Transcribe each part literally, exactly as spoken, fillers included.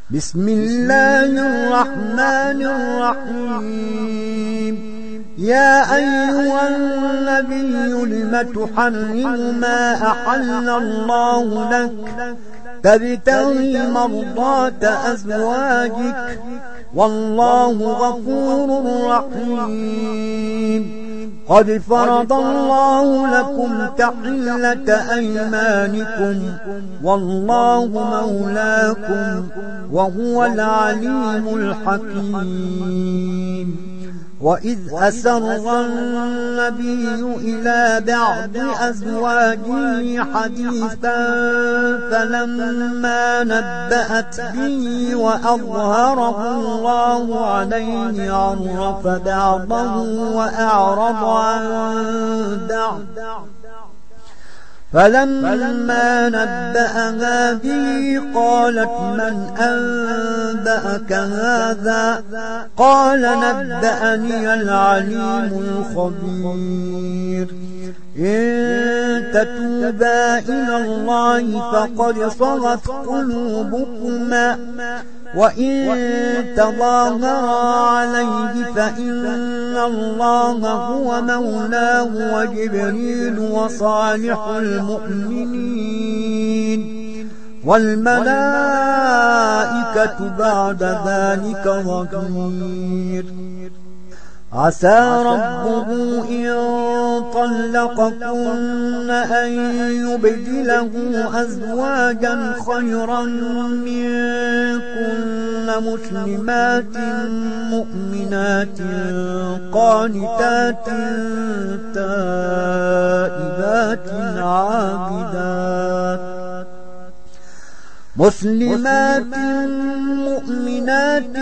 بسم الله الرحمن الرحيم. يا أيها النبي لم تحرم ما أحل الله لك تبتغي مرضات أزواجك والله غفور رحيم. قد فرض الله لكم تحلة أيمانكم والله مولاكم وهو العليم الحكيم. وإذ أسر النبي إلى بعض أزواجه حديثا فلما نبأت به وأظهره الله عليه عرف بعضه وأعرض عن بعض فلما نبأها به قالت من أنبأك هذا؟ قال نبأني العليم الخبير. إن تتوبا إلى الله فقد صغت قلوبكما وإن تظاهرا عليه فإن الله هو مولاه وجبريل وصالح المؤمنين والملائكة بعد ذلك ظهير. عسى ربه إن طلقكن أن يبدله أزواجا خيرا منكن مسلمات مؤمنات قانتات تائبات عابدات مسلمات مؤمنات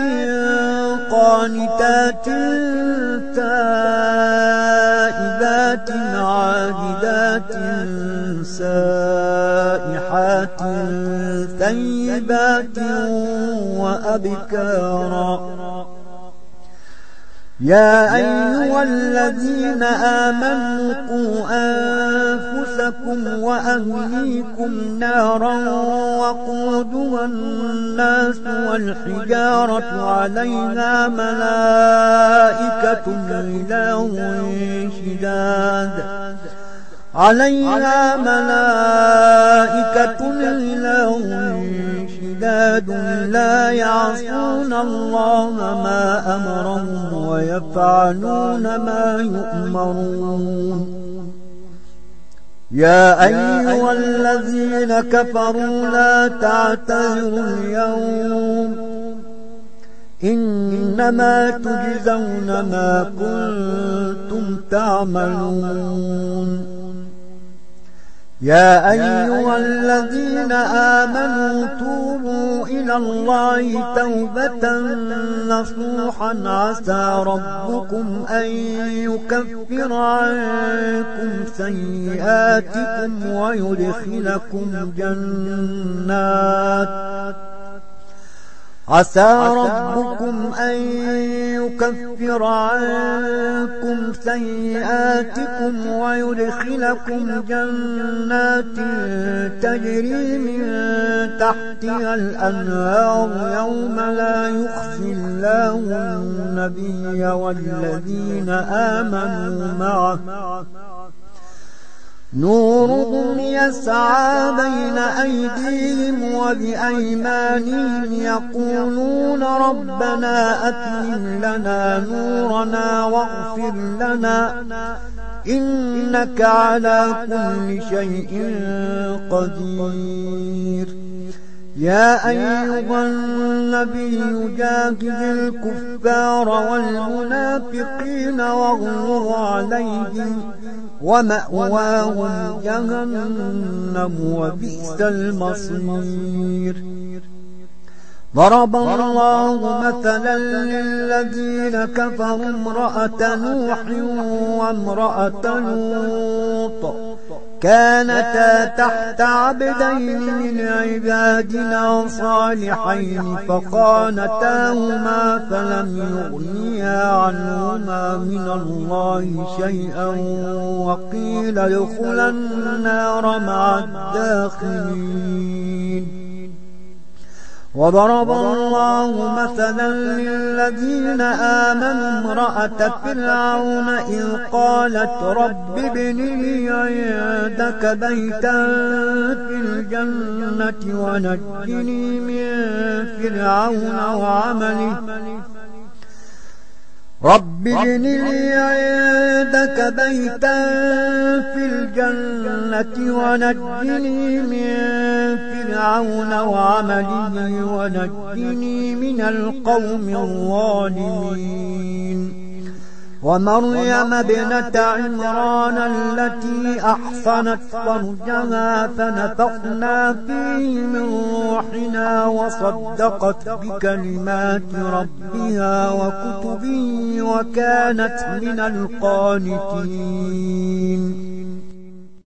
قانتات تائبات عابدات سائحات ثيبات وأبكارا. يا أيها الذين آمنوا قوا أنفسكم وأهليكم نارا وقودها الناس والحجارة عليها ملائكة غلاظ شداد عليها ملائكة غلاظ شداد لا يعصون الله ما أمرهم ويفعلون ما يؤمرون. يا أيها الذين كفروا لا تعتذروا اليوم إنما تجزون ما كنتم تعملون. يا أيها الذين آمنوا توبوا إلى الله توبة نصوحا عسى ربكم أن يكفر عنكم سيئاتكم ويدخلكم جنات عسى ربكم أن يكفر عنكم سيئاتكم ويدخلكم جنات تجري من تحتها الأنهار يوم لا يخزي الله النبي والذين آمنوا معه نورهم يسعى بين أيديهم وبأيمانهم يقولون ربنا أتمم لنا نورنا واغفر لنا إنك على كل شيء قدير. يا أيها النبي جاهد الكفار والمنافقين واغلظ عليهم ومأواهم جهنم وبئس المصير. ضرب الله مثلا للذين كفروا امرأة نوح وامرأة لوط كانتا تحت عبدين من عبادنا صالحين فخانتاهما فلم يغنيا عنهما من الله شيئا وقيل ادخلا النار مع الداخلين. وضرب الله مثلا للذين آمنوا امرأة فرعون إذ قالت رب ابن لي عندك بيتا في الجنة ونجني من فرعون وعمله رب ابن لي عندك بيتا في الجنة ونجني من فرعون وعمله ونجني من القوم الظالمين ومريم ابنة عمران التي أحصنت فرجها فنفخنا فيه من روحنا وصدقت بكلمات ربها وكتبه وكانت من القانتين